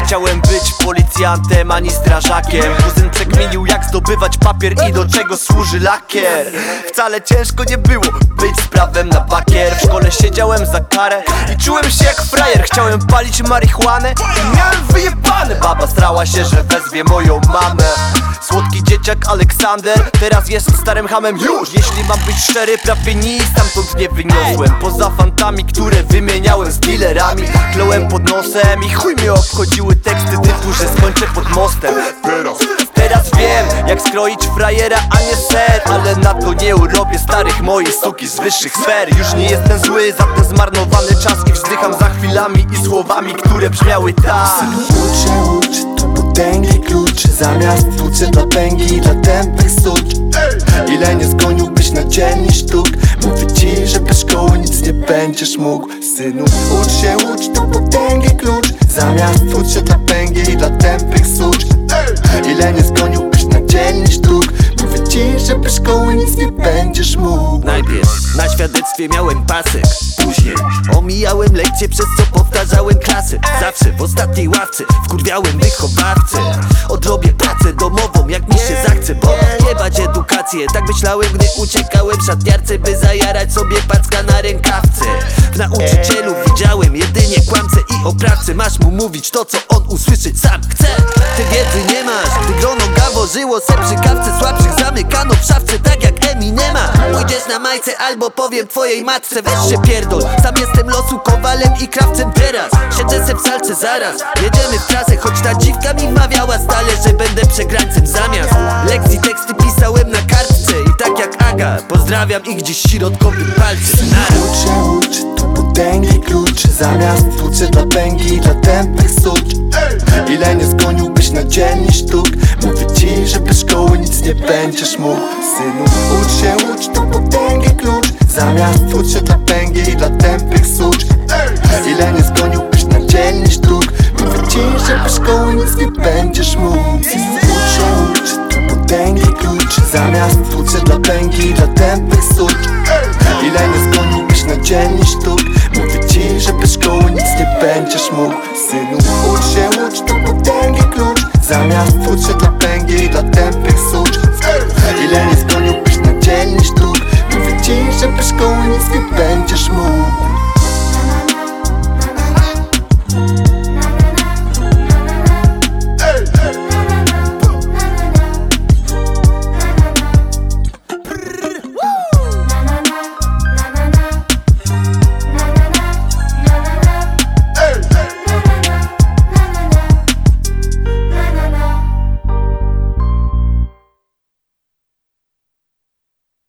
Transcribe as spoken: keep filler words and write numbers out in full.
chciałem być policjantem ani strażakiem. Kuzyn przekminił jak zdobywać papier i do czego służy lakier. Wcale ciężko nie było być z prawem na bakier. W szkole siedziałem za karę i czułem się jak frajer. Chciałem palić marihuanę i miałem wyjebane. Baba strała się, że wezwie moją mamę. Słodki dzieciak Aleksander teraz jest starym hamem już. Jeśli mam być szczery, prawie nic stamtąd nie wyniosłem. Poza fantami, które wymieniałem z dealerami. Kląłem pod nosem i chuj mnie obchodziły teksty typu, że skończę pod mostem. Teraz wiem, jak skroić frajera, a nie ser. Ale na to nie urobię starych mojej suki z wyższych sfer. Już nie jestem zły za ten zmarnowany czas i wzdycham za chwilami i słowami, które brzmiały tak. Synu, ucz się, ucz, to potęgi klucz. Zamiast płucy dla pęgi i dla tępych sucz. Ile nie zgoniłbyś na dzielni sztuk. Mówię ci, że bez szkoły nic nie będziesz mógł. Synu, ucz się, ucz, to potęgi klucz. Zamiast płucy dla pęgi i dla tępych sucz. Ile nie zgoniłbyś na dzielni sztuk. Mówię ci, że bez szkoły nic nie będziesz mógł. Najpierw na świadectwie miałem pasek. Później omijałem lekcje, przez co powtarzałem klasy. Zawsze w ostatniej ławce wkurwiałem wychowawcę. Odrobię pracę domową jak mi się zachce, bo jebać edukację. Tak myślałem, gdy uciekałem w szatniarce, by zajarać sobie packa na rękawce. W nauczycielu widziałem jedynie kłamcę i oprawcę. Masz mu mówić to, co on usłyszeć sam chce. Ty wiedzy nie masz, gdy grono gaworzyło se przy kawce. Słabszych zamykano w szafce, tak jak Eminema. Pójdziesz na majce albo powiem twojej matce, weź się pierdol. Sam jestem losu kowalem i krawcem teraz. Siedzę se w salce zaraz, jedziemy w trasę. Choć ta dziwka mi wmawiała stale, że będę przegrańcem. Zamiast lekcji teksty pisałem na kartce. I tak jak Aga, pozdrawiam ich gdzieś środkowym palcem. Ucz się, ucz, to potęgi klucz. Zamiast płucy dla pęgi i dla tępych sucz. Ile nie zgoniłbyś na dzielni sztuk. Mówię ci, że bez szkoły nic nie będziesz mógł. Synu, ucz się, ucz, to potęgi klucz. Zamiast płucy dla pęgi i dla tępych sucz. Ile nie zgoniłbyś na dzielni sztuk. Mówię ci, że bez szkoły nic nie będziesz mógł. Synu, ucz się, ucz, to potęgi klucz. Zamiast płucy dla pęgi i dla tępych sucz. Ile nie zgoniłbyś na dzielni sztuk.